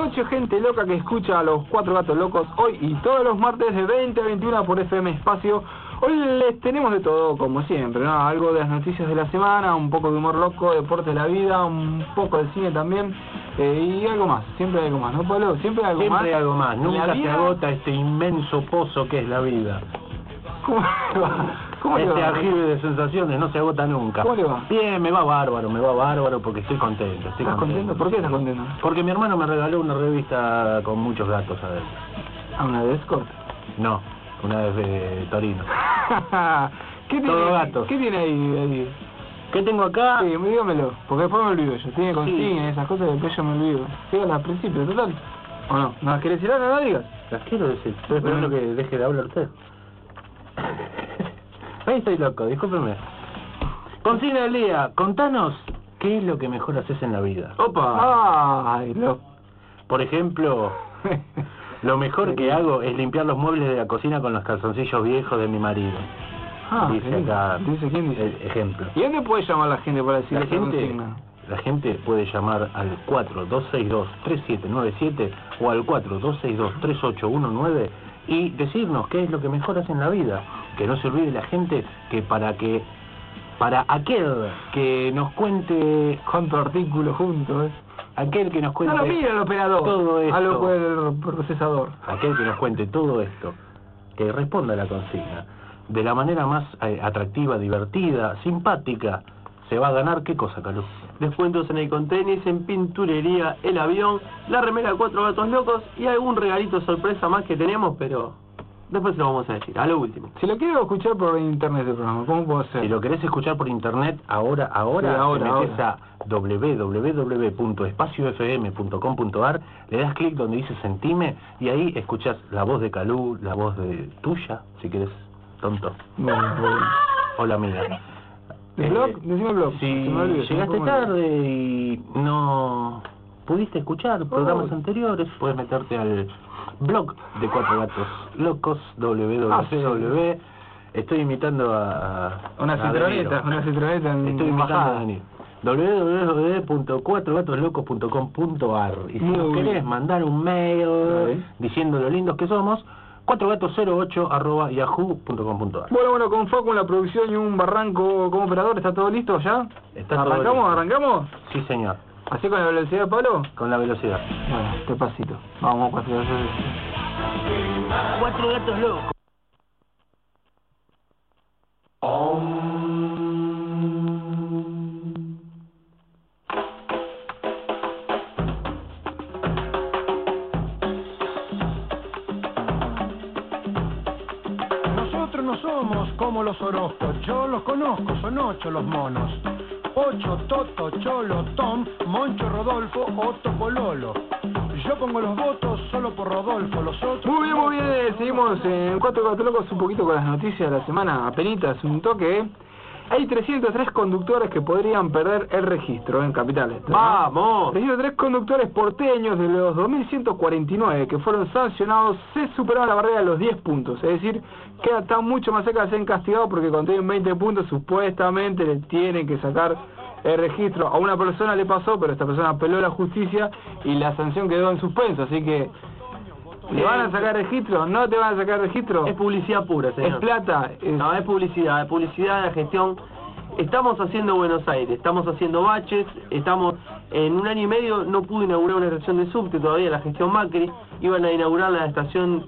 noche, gente loca que escucha a los Cuatro Gatos Locos hoy y todos los martes de 20 a 21 por FM Espacio. Hoy les tenemos de todo, como siempre, ¿no? Algo de las noticias de la semana, un poco de humor loco, deporte de la vida, un poco de cine también, y algo más, siempre hay algo más, ¿no, Pablo? Siempre hay algo más. Siempre hay algo más, nunca se agota este inmenso pozo que es la vida. ¿Cómo le va? ¿Cómo le Este va? aljibe de sensaciones no se agota nunca. ¿Cómo le va? Bien, me va bárbaro porque estoy contento. ¿Estás contento? ¿Por qué estás contento? Porque mi hermano me regaló una revista con muchos gatos adentro. ¿A una de Escort? No, una de Torino. ¿Qué tiene? Todo gatos. ¿Qué tiene ahí? ¿Qué tengo acá? Sí, dígamelo, porque después me olvido yo. Tiene consignas, Sí. esas cosas que después yo me olvido. Dígala al principio, total. ¿O no? ¿No las querés decir ahora? No las digas. Las quiero decir, estoy esperando que deje de hablar usted. Ahí estoy loco, discúlpeme. Consigna del día, contanos qué es lo que mejor haces en la vida. ¡Opa! ¡Ay, Por ejemplo, lo mejor que hago es limpiar los muebles de la cocina con los calzoncillos viejos de mi marido. Dice acá, ¿Dice quién dice? el ejemplo. ¿Y dónde puede llamar la gente para decir esa consigna? La gente puede llamar al 4262-3797 o al 4262-3819 y decirnos qué es lo que mejor hace en la vida. Que no se olvide la gente que para aquel que nos cuente Cuánto artículo juntos, aquel que nos cuente no lo mira el operador, todo esto, a lo cual el procesador. aquel que nos cuente todo esto, que responda a la consigna de la manera más atractiva, divertida, simpática, se va a ganar, ¿qué cosa, Calú? Descuentos en Econtenis, en Pinturería El Avión, la remera Cuatro Gatos Locos y algún regalito sorpresa más que tenemos, pero después se lo vamos a decir, a lo último. Si lo quiero escuchar por internet el programa, ¿cómo puedo hacer? Si lo querés escuchar por internet, ahora Sí, ahora, te metés a www.espaciofm.com.ar, le das clic donde dice Sentime y ahí escuchás la voz de Calú, la voz de tuya, si querés, tonto. Bueno. O la mía. ¿El blog? Decime el blog. Si Se me olvida, llegaste tarde y no pudiste escuchar programas anteriores, puedes meterte al blog de Cuatro Gatos Locos, www. Estoy imitando a Una citroneta en Estoy imitando a Daniel. www.cuatrogatoslocos.com.ar y si nos querés mandar un mail diciendo lo lindos que somos, 4gatos08@yahoo.com.ar. Bueno, con Facu en la producción y un barranco como operador, ¿está todo listo ya? Está todo listo. ¿Arrancamos? Sí, señor. ¿Así con la velocidad, Pablo? Con la velocidad. Bueno, despacito. Vamos, Cuatro Gatos. Cuatro Gatos Locos. Nosotros no somos como los Orozcos, yo los conozco, son 8 los monos. Ocho, Toto, Cholo, Tom, Moncho, Rodolfo, Otto, Pololo. Yo pongo los votos solo por Rodolfo, los otros... Muy bien, seguimos en Cuatro Gatos Locos un poquito con las noticias de la semana, apenitas, un toque. Hay 303 conductores que podrían perder el registro en capitales. ¡Vamos! 303 conductores porteños de los 2.149 que fueron sancionados se superaron la barrera de los 10 puntos. Es decir, que están mucho más cerca de ser castigados porque cuando tienen 20 puntos supuestamente le tienen que sacar el registro. A una persona le pasó, pero esta persona apeló a la justicia y la sanción quedó en suspenso. Así que, ¿le van a sacar registro? ¿No te van a sacar registro? Es publicidad pura, señor. Es plata. No, es publicidad de la gestión. Estamos haciendo Buenos Aires, estamos haciendo baches, estamos en un año y medio, no pudo inaugurar una estación de subte todavía la gestión Macri, iban a inaugurar la estación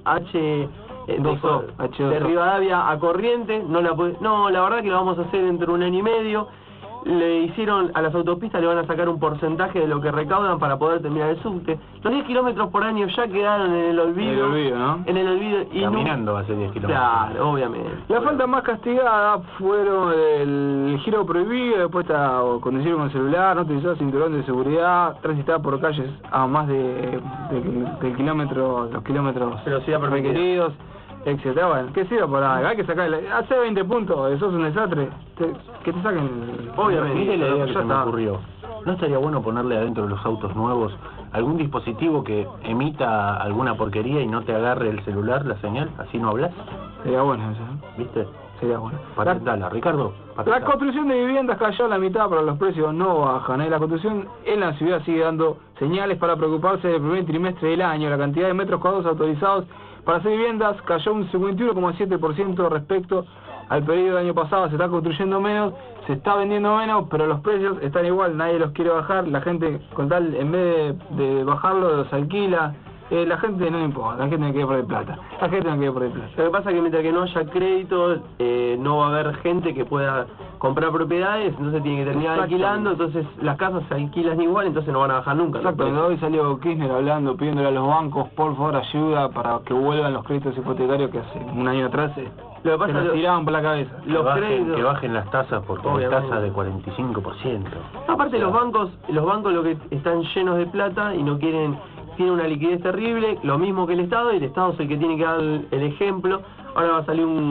de Rivadavia a Corrientes, no, la verdad que la vamos a hacer dentro de un año y medio. Le hicieron a las autopistas, le van a sacar un porcentaje de lo que recaudan para poder terminar el subte. Los 10 kilómetros por año ya quedaron en el olvido. ¿No? En el olvido. Y caminando hace 10 kilómetros. Claro, obviamente. La falta más castigada fueron el giro prohibido, después está conducir con el celular, no utilizar cinturón de seguridad, transitar por calles a más del kilómetro, los kilómetros velocidad requeridos, etcétera. Bueno, ¿qué sirve para algo? Hay que sacarle, hace 20 puntos, sos un desastre, que te saquen. Obviamente, mire la idea que ya se me está. ocurrió. ¿No estaría bueno ponerle adentro de los autos nuevos algún dispositivo que emita alguna porquería y no te agarre el celular, la señal? Así no hablas. Sería bueno eso, ¿eh? ¿Viste? sería bueno. Patentala, Ricardo. La construcción de viviendas cayó a la mitad, pero los precios no bajan. La construcción en la ciudad sigue dando señales para preocuparse del primer trimestre del año. La cantidad de metros cuadrados autorizados para hacer viviendas cayó un 51,7% respecto al periodo del año pasado. Se está construyendo menos, se está vendiendo menos, pero los precios están igual, nadie los quiere bajar. La gente, con tal, en vez de bajarlo, los alquila. La gente no le importa, la gente no quiere poner plata. La gente no quiere poner plata. Lo que pasa es que mientras que no haya crédito, no va a haber gente que pueda comprar propiedades, entonces tiene que terminar alquilando, entonces las casas se alquilan igual, entonces no van a bajar nunca. Exacto, hoy salió Kirchner hablando, pidiéndole a los bancos, por favor, ayuda para que vuelvan los créditos hipotecarios que hace un año atrás lo que pasa se nos tiraban por la cabeza. Que bajen las tasas, porque hay tasas de 45%. Aparte, los bancos lo que están llenos de plata y no quieren... Tiene una liquidez terrible, lo mismo que el Estado, y el Estado es el que tiene que dar el ejemplo. Ahora va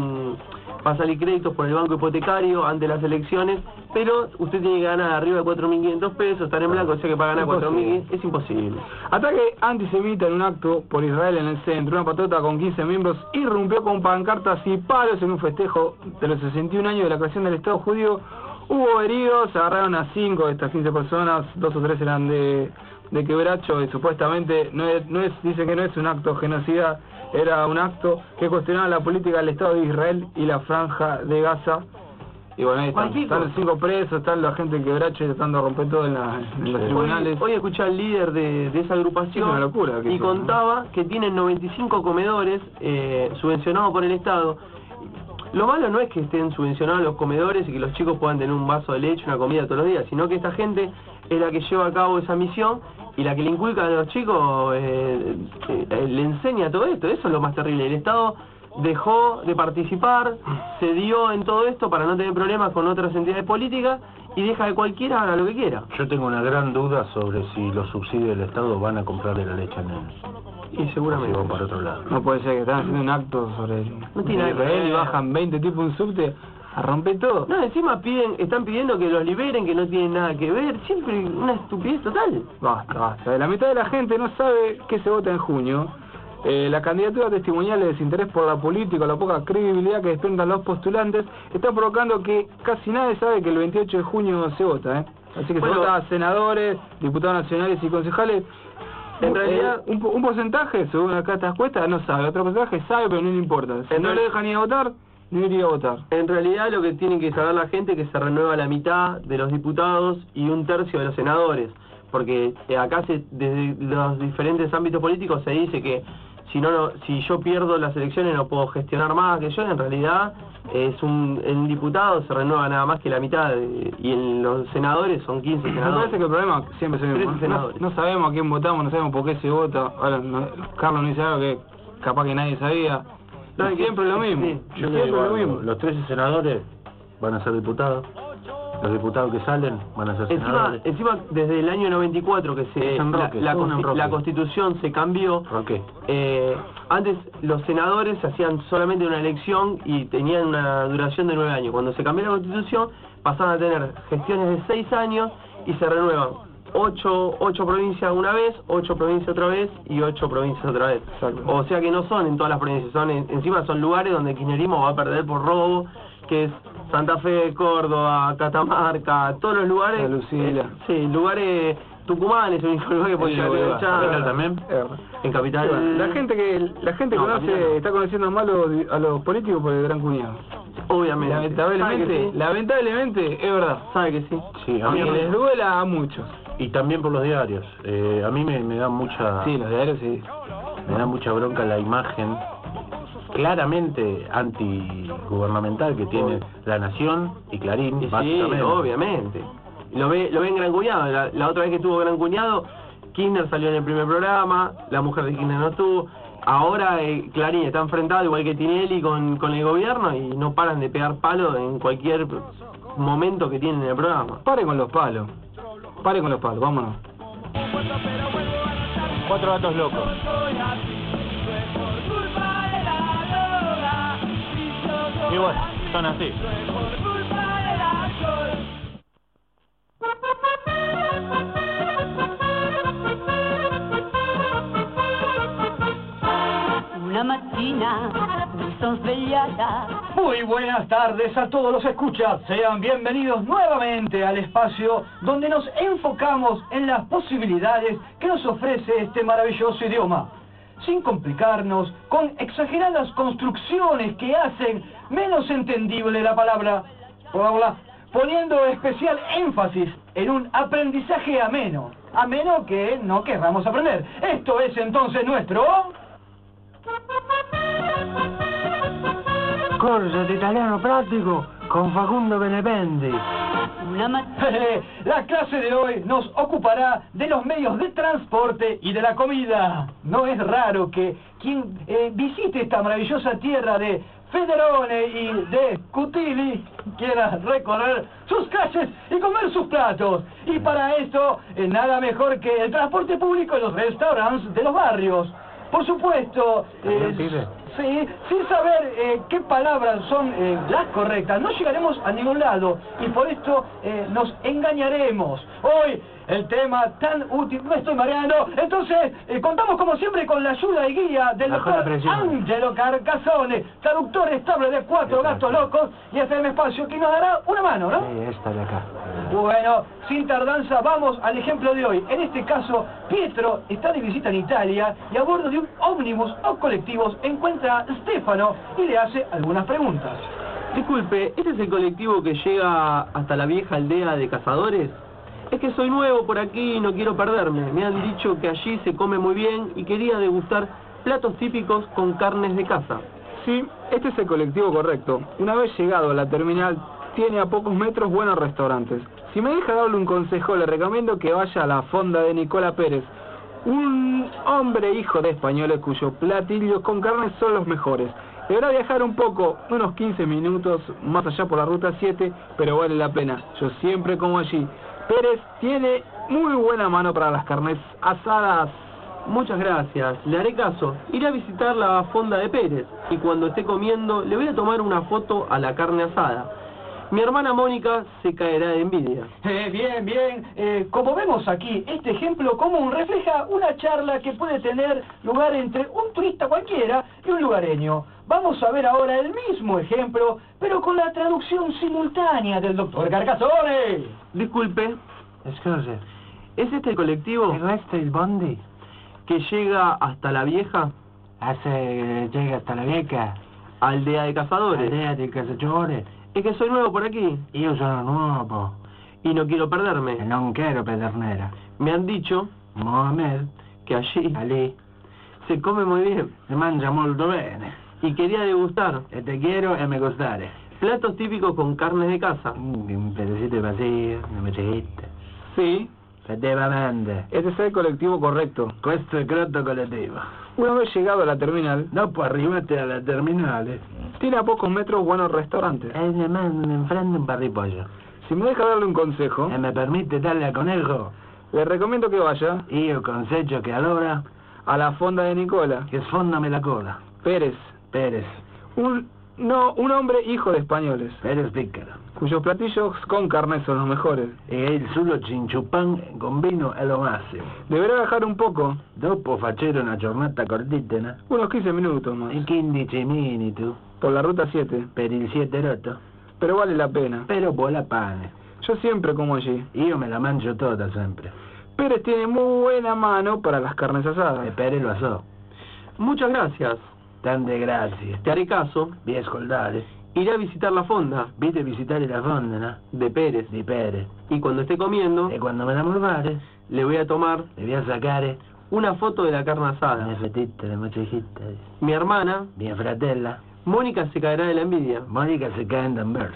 a salir créditos por el banco hipotecario ante las elecciones, pero usted tiene que ganar arriba de 4.500 pesos, estar en blanco, o sea que para ganar 4.500 es imposible. Ataque antisemita en un acto por Israel en el centro. Una patota con 15 miembros irrumpió con pancartas y palos en un festejo de los 61 años de la creación del Estado judío. Hubo heridos, se agarraron a 5 de estas 15 personas, 2 o 3 eran de Quebracho, y supuestamente dicen que no es un acto genocida, era un acto que cuestionaba la política del Estado de Israel y la franja de Gaza. Y bueno, ahí están los 5 presos, están la gente de Quebracho tratando de romper todo en los tribunales. Hoy escuché al líder de esa agrupación, una locura, y contaba que tienen 95 comedores subvencionados por el Estado. Lo malo no es que estén subvencionados los comedores y que los chicos puedan tener un vaso de leche, una comida todos los días, sino que esta gente es la que lleva a cabo esa misión y la que le inculca a los chicos, le enseña todo esto. Eso es lo más terrible. El Estado dejó de participar, se dio en todo esto para no tener problemas con otras entidades políticas y deja que cualquiera haga lo que quiera. Yo tengo una gran duda sobre si los subsidios del Estado van a comprarle la leche a nenes. Y seguramente van para otro lado. No puede ser que están haciendo un acto sobre Israel y bajan 20 tipos un subte a romper todo. No, encima están pidiendo que los liberen, que no tienen nada que ver. Siempre una estupidez total. Basta. La mitad de la gente no sabe qué se vota en junio. La candidatura testimonial de desinterés por la política, la poca credibilidad que desprendan los postulantes, está provocando que casi nadie sabe que el 28 de junio se vota, Así que se vota a senadores, diputados nacionales y concejales. En realidad, un porcentaje, según acá estas encuestas, no sabe. Otro porcentaje sabe, pero no le importa. Si no le dejan ir a votar, no iría a votar. En realidad, lo que tiene que saber la gente es que se renueva la mitad de los diputados y 1/3 de los senadores. Porque acá, desde los diferentes ámbitos políticos, se dice que si yo pierdo las elecciones no puedo gestionar más que yo. En realidad, en un diputado se renueva nada más que la mitad, y en los senadores son 15 senadores. Me parece que el problema siempre es el mismo. No sabemos a quién votamos, no sabemos por qué se vota. Ahora, Carlos no dice algo que capaz que nadie sabía. Siempre lo mismo. Sí, siempre lo mismo. Los 13 senadores van a ser diputados. Los diputados que salen van a ser senadores. Encima, desde el año 94 que la Constitución se cambió. ¿Por qué? Antes los senadores se hacían solamente una elección y tenían una duración de 9 años. Cuando se cambió la Constitución, pasaron a tener gestiones de 6 años y se renuevan 8 provincias una vez, 8 provincias otra vez y 8 provincias otra vez. Exacto. O sea que no son en todas las provincias, encima son lugares donde el kirchnerismo va a perder por robo, que es Santa Fe, Córdoba, Catamarca, todos los lugares. Lucila. Sí, lugares. Tucumán es el único lugar que puede llegar a ¿Capital también? En Capital. La gente está conociendo mal a los políticos por el Gran Cuñado. Obviamente. Lamentablemente, es verdad. Sabe que sí. Sí, a mí les duela a muchos. Y también por los diarios. A mí me da mucha... Sí, los diarios sí. Me da mucha bronca la imagen claramente antigubernamental que tiene La Nación y Clarín, básicamente. Sí, obviamente. Lo ve en Gran Cuñado. La otra vez que estuvo Gran Cuñado, Kirchner salió en el primer programa, la mujer de Kirchner no estuvo. Ahora Clarín está enfrentado, igual que Tinelli, con el gobierno, y no paran de pegar palos en cualquier momento que tienen en el programa. Pare con los palos, vámonos. 4 gatos locos. Y bueno, son así. Una mattina mi son svegliata. Muy buenas tardes a todos los escuchas. Sean bienvenidos nuevamente al espacio donde nos enfocamos en las posibilidades que nos ofrece este maravilloso idioma, sin complicarnos con exageradas construcciones que hacen menos entendible la palabra, poniendo especial énfasis en un aprendizaje ameno que no querramos aprender. Esto es entonces nuestro... Corso de italiano práctico con Facundo Benependi. La clase de hoy nos ocupará de los medios de transporte y de la comida. No es raro que quien visite esta maravillosa tierra de Federone y de Cutili quiera recorrer sus calles y comer sus platos. Y para esto, nada mejor que el transporte público y los restaurantes de los barrios. Por supuesto, sí, sin saber qué palabras son las correctas, no llegaremos a ningún lado y por esto nos engañaremos. Hoy el tema tan útil, no estoy mareando, entonces contamos como siempre con la ayuda y guía del doctor Angelo Carcassone, traductor estable de Cuatro Gatos Locos y FM Espacio, que nos dará una mano, ¿no? Sí, esta de acá. Bueno, sin tardanza vamos al ejemplo de hoy. En este caso, Pietro está de visita en Italia y a bordo de un ómnibus o colectivos encuentra a Stefano y le hace algunas preguntas. Disculpe, ¿este es el colectivo que llega hasta la vieja aldea de cazadores? Es que soy nuevo por aquí y no quiero perderme. Me han dicho que allí se come muy bien y quería degustar platos típicos con carnes de caza. Sí, este es el colectivo correcto. Una vez llegado a la terminal, tiene a pocos metros buenos restaurantes. Si me deja darle un consejo, le recomiendo que vaya a la fonda de Nicola Pérez, un hombre hijo de españoles cuyos platillos con carne son los mejores. Deberá viajar un poco, unos 15 minutos más allá por la ruta 7, pero vale la pena. Yo siempre como allí. Pérez tiene muy buena mano para las carnes asadas. Muchas gracias, le haré caso. Iré a visitar la fonda de Pérez y cuando esté comiendo le voy a tomar una foto a la carne asada. Mi hermana Mónica se caerá de envidia. Bien. Como vemos aquí, este ejemplo común refleja una charla que puede tener lugar entre un turista cualquiera y un lugareño. Vamos a ver ahora el mismo ejemplo, pero con la traducción simultánea del doctor Carcassone. Disculpe, Scusi, ¿es este el colectivo ¿este es el bondi? que llega hasta la vieja Llega hasta la vieja aldea de cazadores? aldea di cacciatori. Es que soy nuevo por aquí Io sono nuovo y no quiero perderme. e non quiero pedernera. Me han dicho Mohamed, que allí Ali, se come muy bien si mangia molto bene. y quería degustar E te quiero e me gustare. platos típicos con carnes de caza. Un pedacito de vacío, una mechita. Sí, Effettivamente, este es el colectivo correcto. questo è crotto collettivo. Una vez llegado a la terminal, Dopo arrivate alla terminale tiene a pocos metros buenos restaurantes. e mi mandano in frente un parripollo. Si me deja darle un consejo, E mi permette darle a conejo. le recomiendo que vaya Io conseggio che allora a la fonda de Nicola che sfondami la coda. Pérez, Pérez, un hombre hijo de españoles, Pérez piccolo. cuyos platillos con carne son los mejores. E il suo cinciupan con vino è lo massimo. Deberá viajar un poco, Dopo facere una giornata cortitena, unos 15 minutos más, in 15 minuti por la ruta 7, per il 7 rotto, pero vale la pena. però buona pane. Yo siempre como allí. Io me la mangio tutta sempre. Pérez tiene muy buena mano para las carnes E asadas. Pérez lo so. Muchas gracias, Tante grazie. te haré caso. Vi ascoltate. Iré a visitar la fonda Vite a visitare la fonda, no? de Pérez Di Pérez. y cuando esté comiendo E quando me la morvare, le voy a tomar le voy a sacare una foto de la carne le asada. fetette, le mochejita. Mi hermana Mia fratella, Mónica se caerá de la envidia. Monica se cae in Danvers.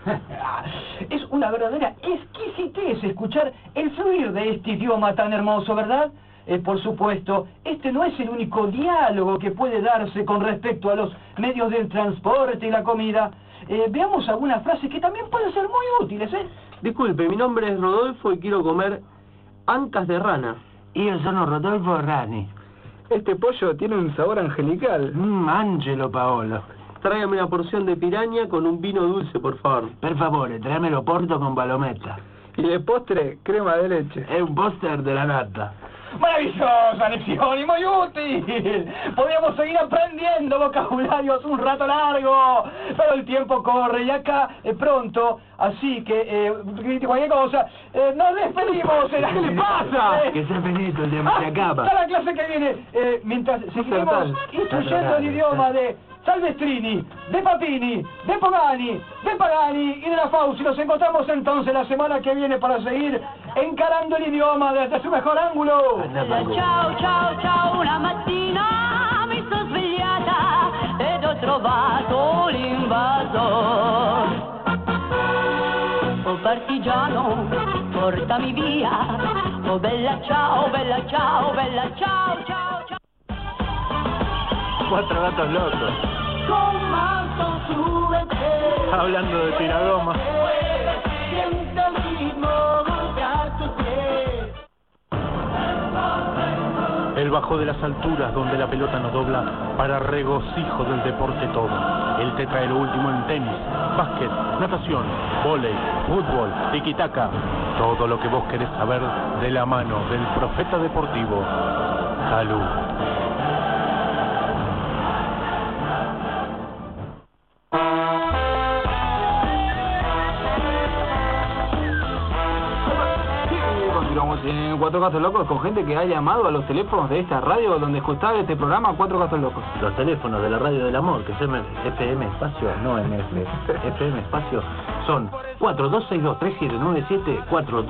Es una verdadera exquisitez escuchar el fluir de este idioma tan hermoso, ¿verdad? Por supuesto, este no es el único diálogo que puede darse con respecto a los medios del transporte y la comida. Veamos algunas frases que también pueden ser muy útiles, ¿eh? Disculpe, mi nombre es Rodolfo y quiero comer ancas de rana. Io sono Rodolfo Rani. Este pollo tiene un sabor angelical. Angelo Paolo. Tráigame una porción de piraña con un vino dulce, por favor. Per favore, tráemelo porto con palometta. Y de postre, crema de leche. È un poster della nata. Maravillosa lección y muy útil. Podríamos seguir aprendiendo vocabularios un rato largo, pero el tiempo corre y acá pronto, así que cualquier cosa, nos despedimos. ¿Qué le pasa? Que sea finito, el tiempo se acaba. Hasta la clase que viene, mientras seguimos instruyendo el idioma de Salvestrini, de Papini, de Pogani, de Pagani y de la Fauci. Nos encontramos entonces la semana que viene para seguir encarando el idioma desde su mejor ángulo. Ciao, ciao, ciao, una mattina mi sono svegliata ed ho trovato l'invasor. Oh partigiano, portami via, oh bella ciao, bella ciao, bella ciao, ciao, ciao. Cuatro gatos locos. Hablando de tiragoma. El bajo de las alturas donde la pelota no dobla para regocijo del deporte todo. Él te trae lo último en tenis, básquet, natación, vóley, fútbol, tiki-taka. Todo lo que vos querés saber de la mano del profeta deportivo, Calú. En Cuatro Gatos Locos con gente que ha llamado a los teléfonos de esta radio donde escuchaba este programa Cuatro Gatos Locos. Los teléfonos de la radio del amor, que es FM espacio, no MF, FM espacio, son 4262-3797,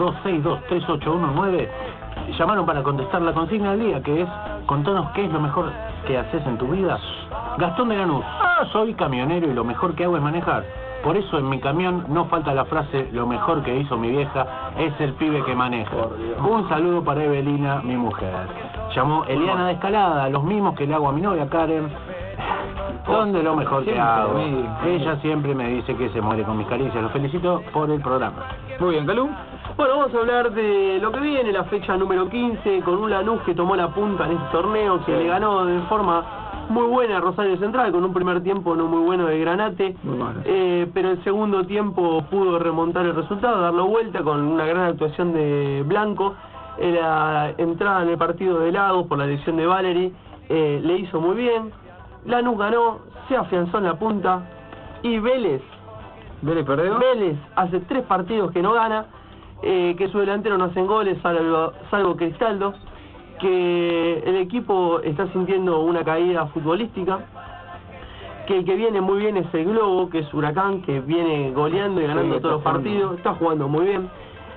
4262-3819. Llamaron para contestar la consigna del día, que es: contanos qué es lo mejor que haces en tu vida. Gastón de Lanús: soy camionero y lo mejor que hago es manejar. Por eso en mi camión no falta la frase: lo mejor que hizo mi vieja es el pibe que maneja. Un saludo para Evelina, mi mujer. Llamó Eliana de Escalada, los mismos que le hago a mi novia Karen. Son de lo mejor que hago. Ella siempre me dice que se muere con mis caricias. Los felicito por el programa. Muy bien, Calú. Bueno, vamos a hablar de lo que viene, la fecha número 15, con un Lanús que tomó la punta en este torneo, que le ganó de forma muy buena a Rosario Central, con un primer tiempo no muy bueno de Granate, pero el segundo tiempo pudo remontar el resultado, darlo vuelta con una gran actuación de Blanco. La entrada en el partido de Lagos por la lesión de Valery le hizo muy bien. Lanús ganó, se afianzó en la punta, y Vélez perdió. Vélez hace 3 partidos que no gana, que su delantero no hacen goles, salvo Cristaldo, que el equipo está sintiendo una caída futbolística, que el que viene muy bien es el Globo, que es Huracán, que viene goleando y ganando todos los partidos, está jugando muy bien,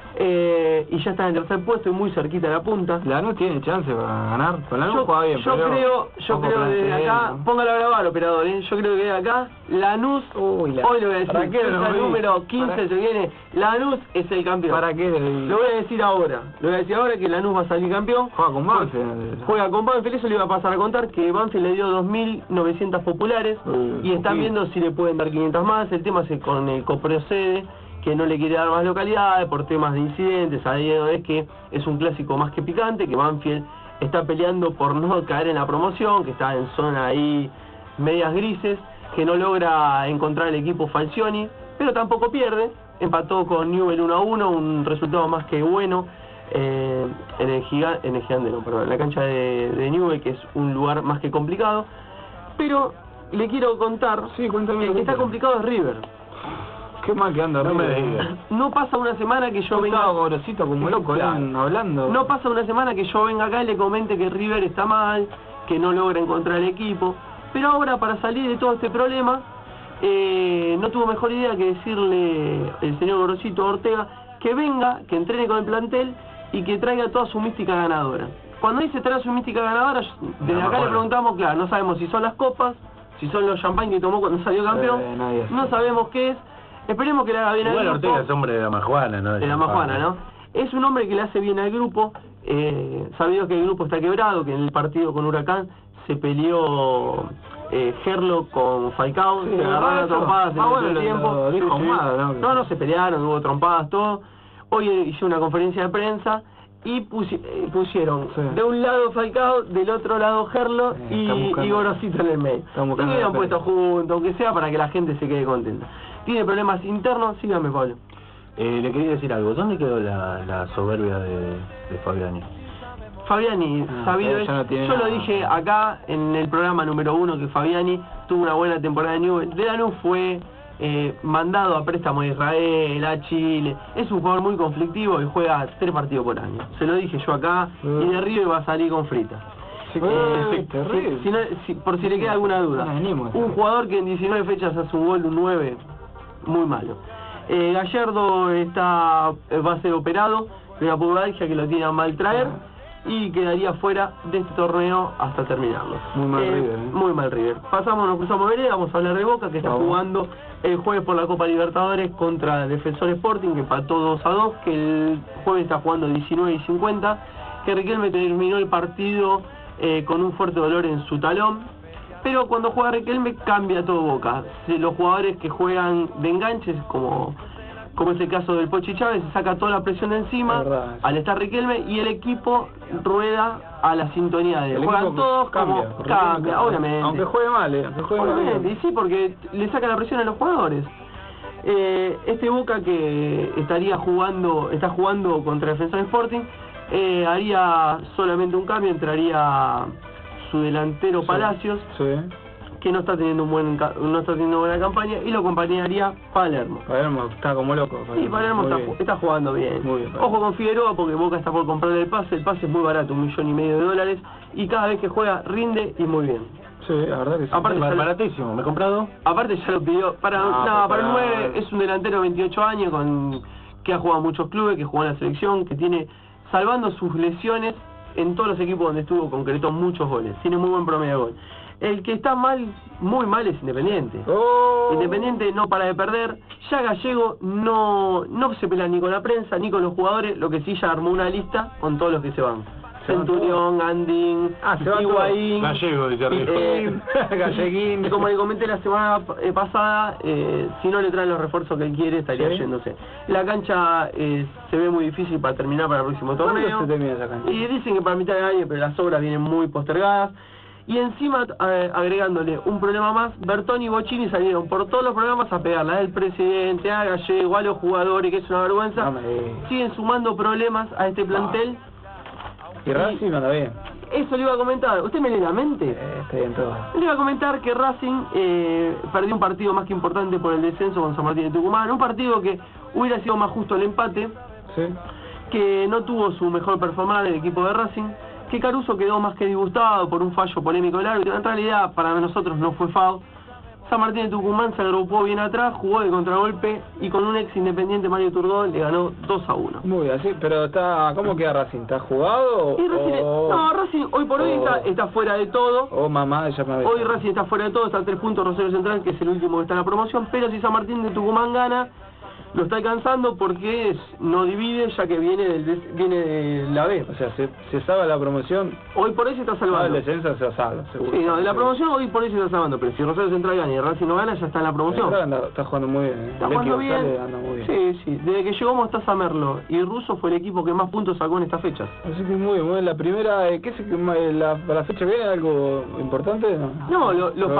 y ya está en el tercer puesto y muy cerquita de la punta. Lanús tiene chance para ganar, con Lanús juega bien. Yo creo desde acá, póngalo a grabar, operador, yo creo que de acá, Lanús, hoy lo voy a decir, el número 15 se viene, Lanús es el campeón. ¿Para qué? Lo voy a decir ahora, que Lanús va a salir campeón. Juega con Banfield. Juega con Banfield, eso le iba a pasar a contar, que Banfield le dio 2.900 populares, y están viendo si le pueden dar 500 más. El tema es con el Coprocede, que no le quiere dar más localidades por temas de incidentes. A día de hoy es que es un clásico más que picante, que Banfield está peleando por no caer en la promoción, que está en zona ahí medias grises, que no logra encontrar el equipo Falcioni, pero tampoco pierde. Empató con Newell 1-1, un resultado más que bueno en la cancha de Newell, que es un lugar más que complicado. Pero le quiero contar, sí, cuéntame, el que está complicado es River. Qué mal que anda, no me digas. No pasa una semana que yo venga... Gorosito como loco, hablando. No pasa una semana que yo venga acá y le comente que River está mal, que no logra encontrar el equipo. Pero ahora, para salir de todo este problema, no tuvo mejor idea que decirle el señor Gorosito Ortega que venga, que entrene con el plantel y que traiga toda su mística ganadora. Cuando dice traer su mística ganadora, desde acá le preguntamos, claro, no sabemos si son las copas, si son los champán que tomó cuando salió campeón, no sabemos qué es. Esperemos que le haga bien al grupo. Ortega es hombre de la Majuana, ¿no? De la Majuana, ¿no? Es un hombre que le hace bien al grupo, sabido que el grupo está quebrado, que en el partido con Huracán se peleó Gerlo con Falcao, se agarraron a trompadas en el tiempo. No, se pelearon, hubo trompadas, todo. Hoy hice una conferencia de prensa y pusieron de un lado Falcao, del otro lado Gerlo y Gorosito en el medio. Lo hubieran puesto juntos, aunque sea para que la gente se quede contenta. Tiene problemas internos, sígame, Pablo. Le quería decir algo, ¿dónde quedó la soberbia de Fabiani? Fabiani, sabido es, ya no tiene yo lo nada. dije acá en el programa número 1 que Fabiani tuvo una buena temporada en Newell's. De Lanús fue mandado a préstamo a Israel, a Chile. Es un jugador muy conflictivo y juega 3 partidos por año. Se lo dije yo acá y de River va a salir con frita. Terrible. Por si le queda alguna duda. Un jugador que en 19 fechas hace un gol, un 9, muy malo. Gallardo va a ser operado de una pubalgia que lo tiene a mal traer y quedaría fuera de este torneo hasta terminarlo. Muy mal River. Muy mal River. Nos cruzamos vereda, vamos a hablar de Boca, que está jugando el jueves por la Copa Libertadores contra Defensor Sporting, que empató 2-2, que el jueves está jugando 19:50, que Riquelme terminó el partido con un fuerte dolor en su talón, pero cuando juega Riquelme cambia todo Boca. Los jugadores que juegan de enganches, como es el caso del Pochi Chávez, se saca toda la presión de encima al estar Riquelme y el equipo rueda a la sintonía de él. Juegan todos cambia, obviamente. Aunque juegue mal, obviamente, y sí, porque le saca la presión a los jugadores. Este Boca que está jugando contra Defensor Sporting, haría solamente un cambio, entraría su delantero Palacios, que no está teniendo buena campaña, y lo acompañaría Palermo. Palermo está como loco. Sí, Palermo está jugando bien. Ojo con Figueroa, porque Boca está por comprarle el pase es muy barato, $1,5 millones, y cada vez que juega rinde y muy bien. Sí, la verdad que sí. Aparte, baratísimo, me he comprado. Aparte ya lo pidió, para el 9 es un delantero de 28 años, que ha jugado en muchos clubes, que jugó en la selección, que tiene, salvando sus lesiones, en todos los equipos donde estuvo concretó muchos goles, tiene muy buen promedio de gol. El que está muy mal es Independiente. Independiente no para de perder. Ya Gallego no se pelea ni con la prensa ni con los jugadores, lo que sí ya armó una lista con todos los que se van. Centurión, Andín, Higuaín, Gallego, dice arriba. Galleguín. Y como le comenté la semana pasada, si no le traen los refuerzos que él quiere, estaría yéndose. La cancha se ve muy difícil para terminar para el próximo torneo. ¿Cuándo se termina esa cancha? Y dicen que para mitad de año, pero las obras vienen muy postergadas. Y encima, agregándole un problema más, Bertoni y Bocini salieron por todos los programas a pegarla al presidente, a Gallego, a los jugadores, que es una vergüenza. Siguen sumando problemas a este plantel. Y Racing anda bien. Eso le iba a comentar. ¿Usted me lee la mente? Está bien todo. Le iba a comentar que Racing perdió un partido más que importante por el descenso con San Martín de Tucumán. Un partido que hubiera sido más justo el empate. Que no tuvo su mejor performance el equipo de Racing. Que Caruso quedó más que disgustado por un fallo polémico del árbitro. En realidad, para nosotros no fue foul. San Martín de Tucumán se agrupó bien atrás, jugó de contragolpe y con un ex Independiente, Mario Turdó, le ganó 2-1. Muy bien, sí, pero ¿cómo queda Racing? ¿Está jugado? No, Racing hoy por hoy está fuera de todo. Hoy Racing está fuera de todo, está a 3 puntos Rosario Central, que es el último que está en la promoción, pero si San Martín de Tucumán gana, lo está alcanzando porque no divide, ya que viene de la B. O sea, se salva la promoción. Hoy por hoy se está salvando. El descenso se salva, seguro. Sí, no, de la promoción hoy por hoy se está salvando, pero si Rosario Central gana y Racing no gana, ya está en la promoción. Está jugando muy bien. Está jugando bien. Anda muy bien. Sí. Desde que llegó Mostaza Merlo y Russo fue el equipo que más puntos sacó en esta fecha. Así que muy bien. La primera, ¿qué es la fecha que viene? ¿Algo importante? No,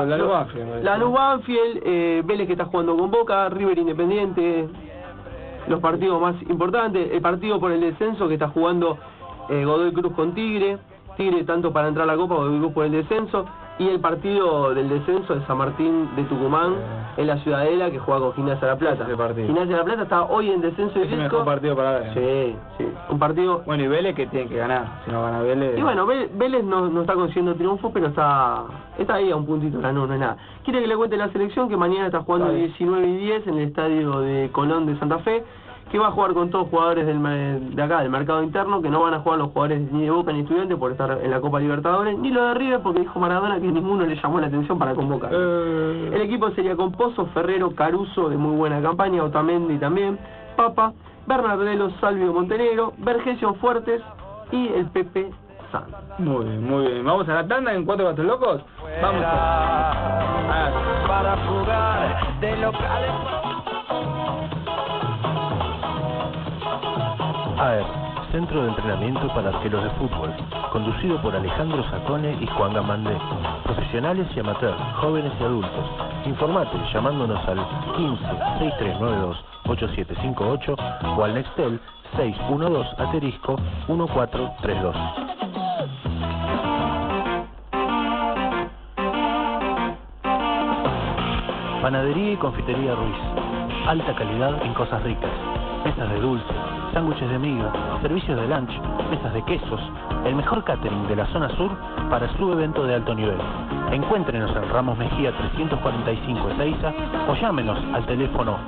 Lanús Banfield, Vélez que está jugando con Boca, River Independiente. Los partidos más importantes, el partido por el descenso que está jugando Godoy Cruz con Tigre tanto para entrar a la Copa, Godoy Cruz por el descenso, y el partido del descenso de San Martín de Tucumán en la Ciudadela, que juega con Gimnasia de la Plata. Gimnasia de la Plata está hoy en descenso. Es el mejor partido para ver. Sí, un partido... Bueno, y Vélez que tiene que ganar, si no gana Vélez... Y bueno, Vélez no está consiguiendo triunfo, pero está ahí a un puntito, no es nada. Quiere que le cuente la selección, que mañana está jugando 19:10 en el estadio de Colón de Santa Fe, que va a jugar con todos jugadores de acá, del mercado interno, que no van a jugar los jugadores ni de Boca ni Estudiantes por estar en la Copa Libertadores, ni lo de River, porque dijo Maradona que ninguno le llamó la atención para convocar. El equipo sería con Pozo, Ferrero, Caruso, de muy buena campaña, Otamendi también, Papa, Bernardelo, Salvio Montenegro, Vergesio Fuertes y el Pepe San. Muy bien. ¿Vamos a la tanda en 4 Gatos Locos? Vamos para jugar de locales. AER, Centro de Entrenamiento para Arqueros de Fútbol, conducido por Alejandro Sacone y Juan Gamandé. Profesionales y amateurs, jóvenes y adultos. Informate llamándonos al 15-6392-8758 o al Nextel 612-1432. Panadería y confitería Ruiz. Alta calidad en cosas ricas. Mesas de dulce, sándwiches de miga, servicios de lunch, mesas de quesos. El mejor catering de la zona sur para su evento de alto nivel. Encuéntrenos en Ramos Mejía 345 Ezeiza o llámenos al teléfono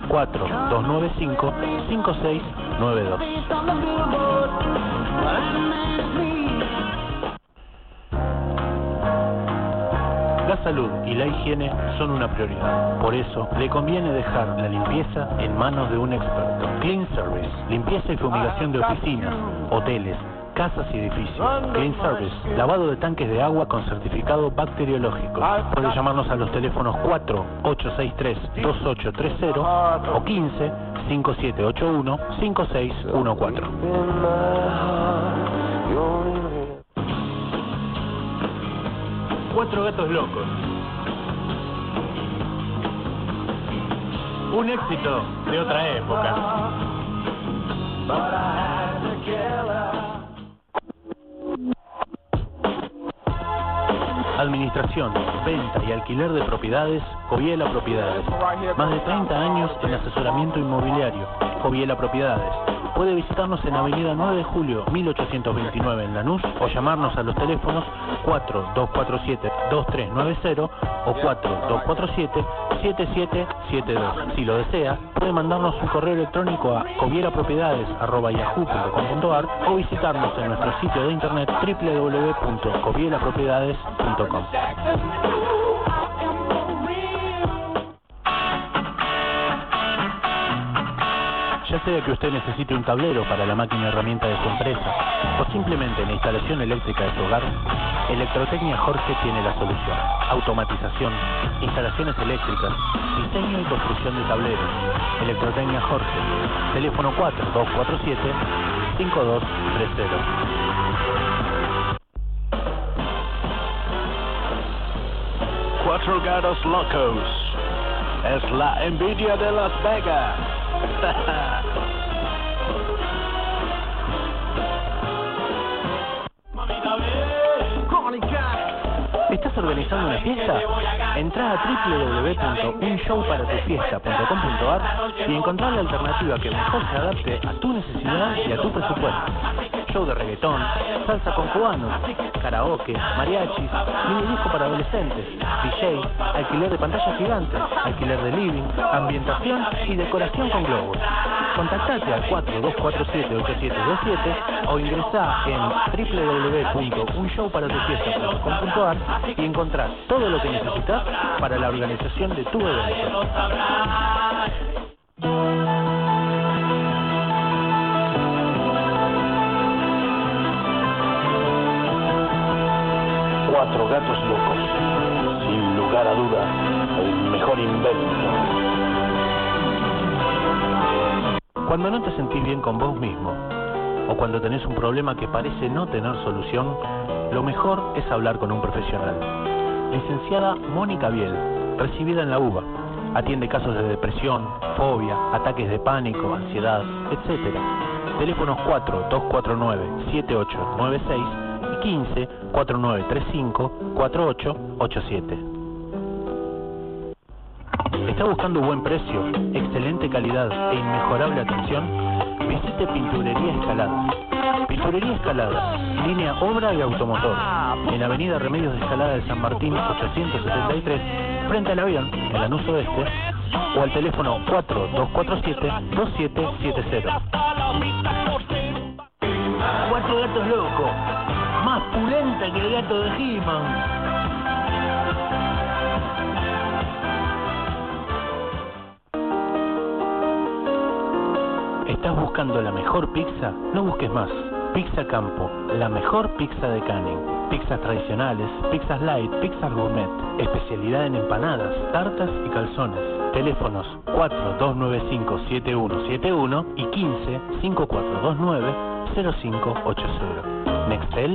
4295-5692. La salud y la higiene son una prioridad. Por eso, le conviene dejar la limpieza en manos de un experto. Clean Service, limpieza y fumigación de oficinas, hoteles, casas y edificios. Clean Service, lavado de tanques de agua con certificado bacteriológico. Puede llamarnos a los teléfonos 4-863-2830 o 15-5781-5614. Cuatro gatos locos. Un éxito de otra época. Administración, venta y alquiler de propiedades, Coviela Propiedades. Más de 30 años en asesoramiento inmobiliario, Coviela Propiedades. Puede visitarnos en Avenida 9 de Julio, 1829 en Lanús o llamarnos a los teléfonos 4247-2390 o 4247-7772. Si lo desea, puede mandarnos un correo electrónico a covielapropiedades@yahoo.com.ar o visitarnos en nuestro sitio de internet www.covielapropiedades.com. Ya sea que usted necesite un tablero para la máquina herramienta de su empresa o simplemente la instalación eléctrica de su hogar, Electrotecnia Jorge tiene la solución. Automatización, instalaciones eléctricas, diseño y construcción de tableros. Electrotecnia Jorge, teléfono 4247-5230. Cuatro Gatos Locos es la envidia de Las Vegas. ¿Estás organizando una fiesta? Entrá a www.unshowparatufiesta.com.ar y encontrá la alternativa que mejor se adapte a tu necesidad y a tu presupuesto. Show de reggaetón, salsa con cubanos, karaoke, mariachis, mini disco para adolescentes, DJ, alquiler de pantallas gigantes, alquiler de living, ambientación y decoración con globos. Contactate al 4247-8727 o ingresá en www.unshowparatufiesta.com.ar y encontrás todo lo que necesitas para la organización de tu evento. Cuatro Gatos Locos, sin lugar a dudas, el mejor invento. Cuando no te sentís bien con vos mismo, o cuando tenés un problema que parece no tener solución, lo mejor es hablar con un profesional. Licenciada Mónica Biel, recibida en la UBA, atiende casos de depresión, fobia, ataques de pánico, ansiedad, etc. Teléfonos 4249-7896 y 15-4935-4887. ¿Está buscando buen precio, excelente calidad e inmejorable atención? Visite Pinturería Escalada. Pinturería Escalada, línea obra y automotor, en Avenida Remedios de Escalada de San Martín 873, frente al avión, en Lanús Oeste, o al teléfono 4247-2770. Cuatro Gatos Locos, más pulenta que el gato de He-Man. ¿Estás buscando la mejor pizza? No busques más. Pizza Campo, la mejor pizza de Canning. Pizzas tradicionales, pizzas light, pizzas gourmet. Especialidad en empanadas, tartas y calzones. Teléfonos 4295-7171 y 15-5429-0580. Nextel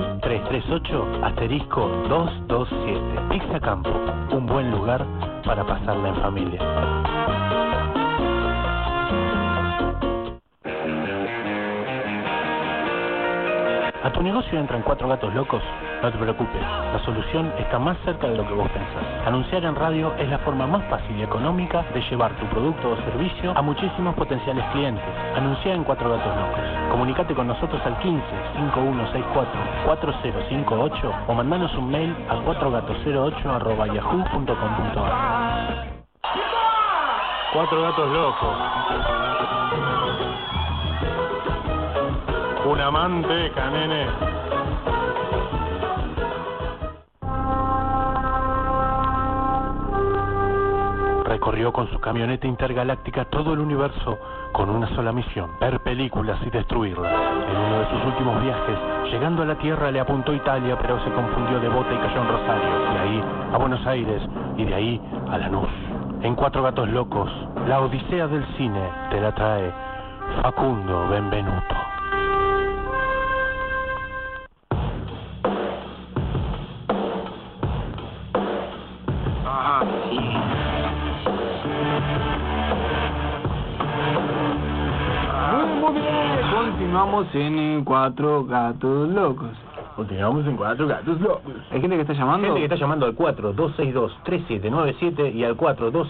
338-227. Pizza Campo, un buen lugar para pasarla en familia. ¿A tu negocio entran 4 gatos locos? No te preocupes, la solución está más cerca de lo que vos pensás. Anunciar en radio es la forma más fácil y económica de llevar tu producto o servicio a muchísimos potenciales clientes. Anuncia en 4 gatos locos. Comunicate con nosotros al 15 5164 4058 o mandanos un mail a 4gatos08@yahoo.com.ar. 4 gatos locos. Una manteca, nene. Recorrió con su camioneta intergaláctica todo el universo con una sola misión: ver películas y destruirlas. En uno de sus últimos viajes, llegando a la Tierra, le apuntó a Italia, pero se confundió de bota y cayó en Rosario. De ahí a Buenos Aires y de ahí a Lanús. En 4 gatos locos, la odisea del cine te la trae Facundo Benvenuto. Muy bien, continuamos en 4 gatos locos. Continuamos en 4 gatos locos. ¿Hay gente que está llamando? Gente que está llamando al 4262-3797 y al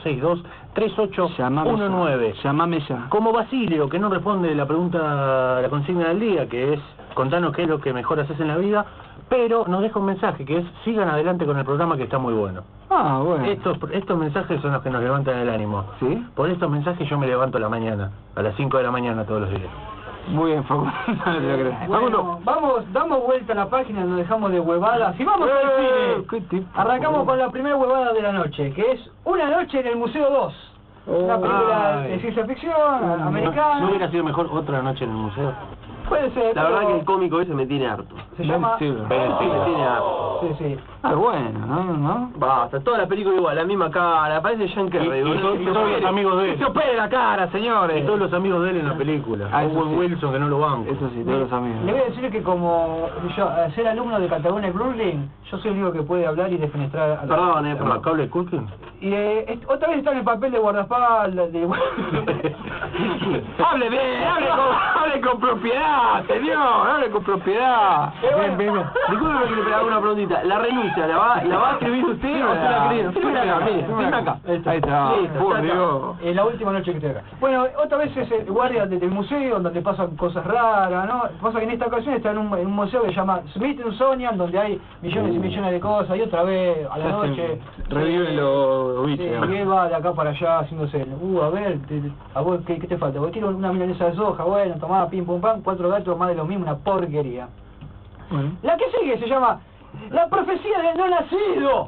4262-3819. Llámame ya. Como Basilio, que no responde la pregunta, la consigna del día, que es: contanos qué es lo que mejor haces en la vida, pero nos deja un mensaje que es: sigan adelante con el programa, que está muy bueno. Ah, bueno. Estos mensajes son los que nos levantan el ánimo. ¿Sí? Por estos mensajes yo me levanto a la mañana, a las 5 de la mañana todos los días. Muy bien, Facundo. No te lo creo. Bueno, damos vuelta a la página, nos dejamos de huevadas y vamos al ¿Qué cine. tipo? Arrancamos con la primera huevada de la noche, que es Una noche en el Museo 2. Una película de ciencia ficción americana. ¿No hubiera sido mejor Otra noche en el museo? Puede ser. La verdad pero que el cómico ese me tiene harto. se llama... Sí, Me tiene harto. Sí, sí. Ah, bueno, ¿no? Basta, toda la película igual, la misma cara, parece Jean Kerry. Y todos los amigos de él. Se opere la cara, señores. Y todos los amigos de él en la película. Ah, eso Owen sí. Wilson, que no lo banco. Eso sí, todos los amigos. Le voy a decir que como yo, al ser alumno de Patagonia Brooklyn, yo soy el único que puede hablar y defenestrar a la... Perdón, Macaulay Culkin. Y otra vez está en el papel de guardaespaldas, de... Hable bien, hable con propiedad, señor, hable con propiedad. Bien, bien. Disculpe que le haga una preguntita. ¿La renuncia la va a escribir usted o se la escribe? Firme acá, mire, firme acá. Ahí está, Listo, por ya está. Dios. La última noche que estoy acá. Bueno, otra vez es el guardia del museo, donde pasan cosas raras, ¿no? Pasa que en esta ocasión está en un museo que se llama Smithsonian, donde hay millones y millones de cosas, y otra vez a la noche... Reviven los bichos. Sí, y él va de acá para allá haciéndose, a ver, a vos, ¿qué te falta? Vos tiro una milanesa de soja, bueno, tomá, pim, pum, pam, 4 gatos, más de lo mismo, una porquería. Bueno. La que sigue se llama La profecía del no nacido.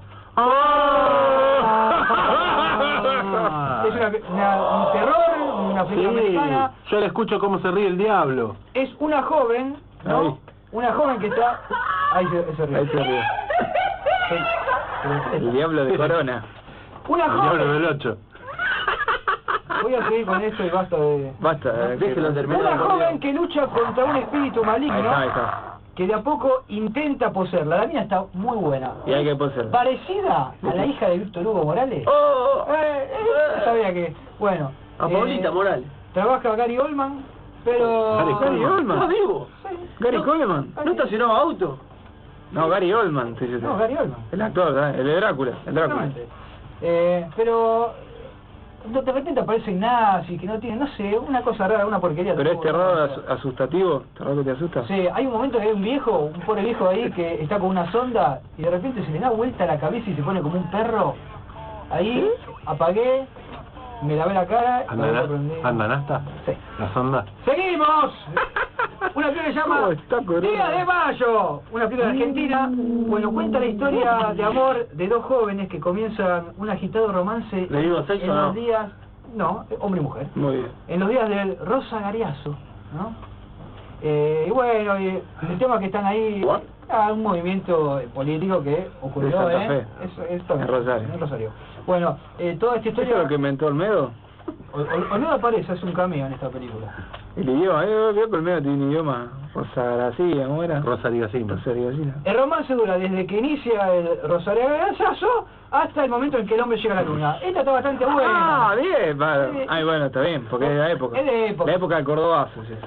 Es un terror, una película americana. Yo le escucho cómo se ríe el diablo. Es una joven, ¿no? Ahí. Una joven que está... Ahí se ríe. Ahí se ríe. Sí. El diablo de Corona. Una El diablo joven... del 8. Voy a seguir con esto y basta de... Basta, Déjelo terminar. Una joven que lucha contra un espíritu maligno, Ahí está. que de a poco intenta poseerla. La mina está muy buena. Y hay que poseerla. Parecida a la hija de Víctor Hugo Morales. Sabía que... Bueno. A Paulita Morales. Trabaja Gary Oldman, pero... Gary Oldman. ¿Está vivo? Sí. Gary Coleman. ¿No estacionaba auto? No, Gary Oldman. Sí, sí, sí. No, Gary Oldman. El actor, ¿eh? El de Drácula. El Drácula. Exactamente. Pero... de repente aparecen nazis que no tienen, no sé, una cosa rara, una porquería. Pero es tampoco, terror no. asustativo. ¿Terror que te asusta? Sí, hay un momento que hay un viejo, un pobre viejo ahí que está con una sonda y de repente se le da vuelta la cabeza y se pone como un perro. Ahí apagué, me lavé la cara y me prendí. ¿Andanasta? Sí. ¿La sonda? ¡Seguimos! Una película que se llama Día de Mayo, una película argentina. Bueno, cuenta la historia de amor de dos jóvenes que comienzan un agitado romance ¿Le digo sexo en o no? los días... No, hombre y mujer. Muy bien. En los días del Rosa Gariazo, ¿no? Y bueno, y el tema que están ahí... un movimiento político que ocurrió De Santa Fe. en Rosario. En Rosario. Bueno, toda esta ¿Eso historia... es lo que inventó Olmedo? Olmedo aparece, hace un cameo en esta película. El idioma, veo que Olmedo tiene un idioma. Rosa García, ¿cómo era? Rosario Gacino. Rosario García. El romance dura desde que inicia el Rosario Gariazo hasta el momento en que el hombre llega a la luna. Esta está bastante buena. Ah, bien. Sí. Ay, bueno, está bien, porque es de la época. Es de época. La época del Cordobazo, es eso.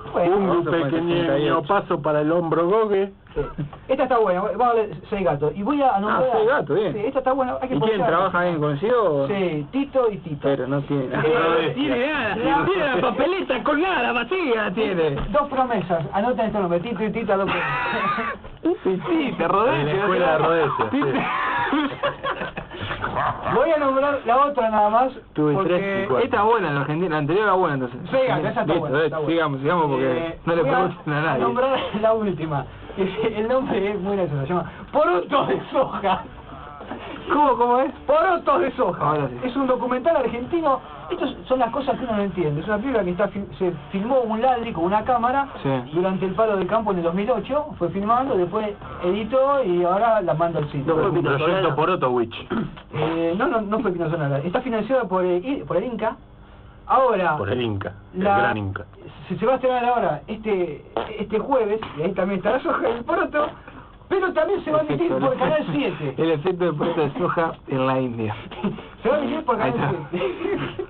Bueno, Un pequeño paso para el hombro gogue. sí. Esta está buena, vamos a ver 6 gatos. Y voy a nombrar... 6 gatos, bien. Sí, esta está buena, hay que ¿Y quién ponerla. trabaja bien conocido? Sí, Tito y Tito. Pero no tiene nada. Tiene nada. Tiene la papeleta colgada, vacía tiene. 2 promesas, anoten este nombre, Tito y Tita, 2 promesas. Sí, te rodé. En la escuela de Rodesia. sí. Voy a nombrar la otra nada más. Tuve Porque 3 y 4. esta es buena, la argentina, la anterior era buena entonces. Sí, esa está Listo, buena, está buena. sigamos porque no le voy pregunten a nadie. nombrar la última. El nombre es muy gracioso, se llama Porotos de Soja. ¿Cómo es? Porotos de Soja. Ahora sí. Es un documental argentino. Estas son las cosas que uno no entiende. Es una película que se filmó un ladri con una cámara Sí. durante el paro del campo en el 2008. Fue filmando, después editó y ahora la manda al sitio. Proyecto Porotowich. No fue Pino Sonora. Está financiada por el Inca. Ahora, Por el Inca, el gran Inca. se va a estrenar ahora este jueves, y ahí también está la soja y el poroto, pero también se va a emitir por Canal 7. El efecto de poroto de soja en la India. Se va a emitir por Ahí Canal está. 7.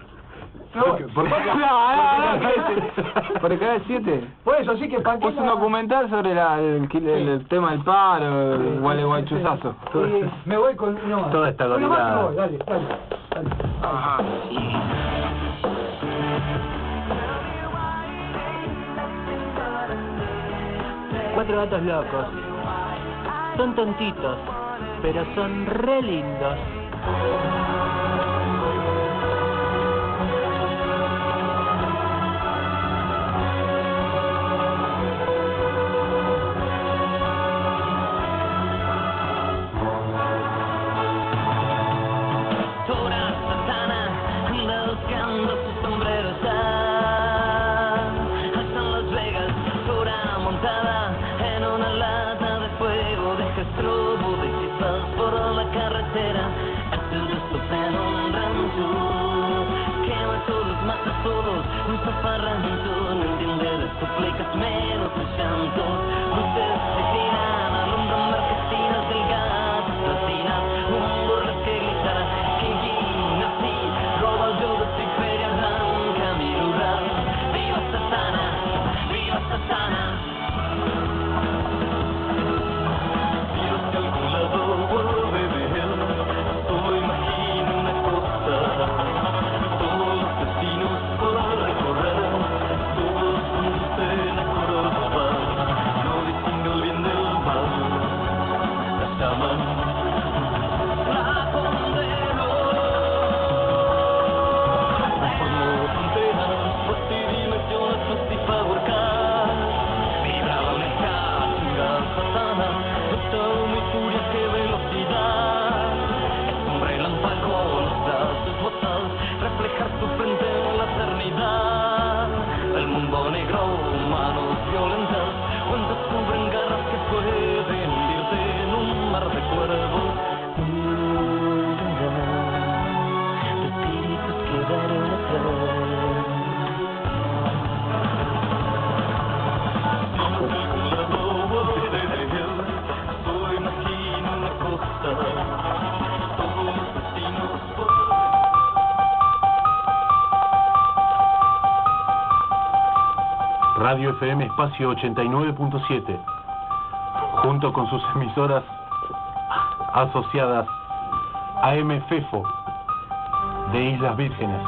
¿Por Canal 7? Por eso, sí que Es un documental sobre el tema del paro, el gualeguaychuzazo. Me voy con uno más. Toda esta Uno más y gorilada. voy, dale. Cuatro gatos locos. Son tontitos, pero son re lindos. Tora Santana anda buscando su sombrero ya. Hasta en Las Vegas, Tora montada en una lata de fuego, deja estrobo de chispas por la carretera. Hace después en un rancho, quema a todos, mata a todos, un zafarrancho. No entiende de súplicas menos de llanto. Luces se giran, alumbran marquesinas delgadas, platinas, un burlesque gritará. Radio FM Espacio 89.7, junto con sus emisoras asociadas AM FEFO de Islas Vírgenes,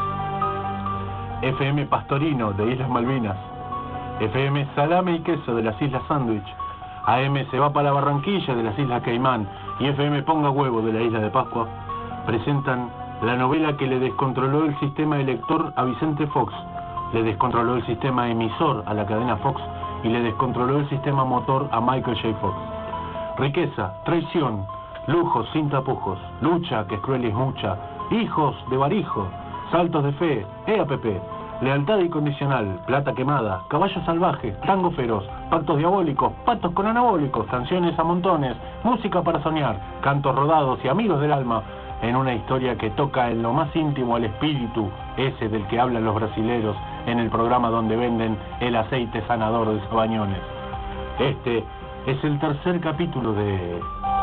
FM Pastorino de Islas Malvinas, FM Salame y Queso de las Islas Sándwich, AM Se va para Barranquilla de las Islas Caimán y FM Ponga Huevo de la Isla de Pascua, presentan la novela que le descontroló el sistema elector a Vicente Fox, le descontroló el sistema emisor a la cadena Fox y le descontroló el sistema motor a Michael J. Fox. Riqueza, traición, lujos sin tapujos, lucha que es cruel y es mucha, hijos de Barijo, saltos de fe, EAPP, lealtad incondicional, plata quemada, caballo salvaje, tango feroz, pactos diabólicos, patos con anabólicos, canciones a montones, música para soñar, cantos rodados y amigos del alma, en una historia que toca en lo más íntimo al espíritu, ese del que hablan los brasileros en el programa donde venden el aceite sanador de Sabañones. Este es el tercer capítulo de...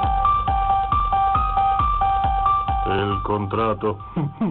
El contrato.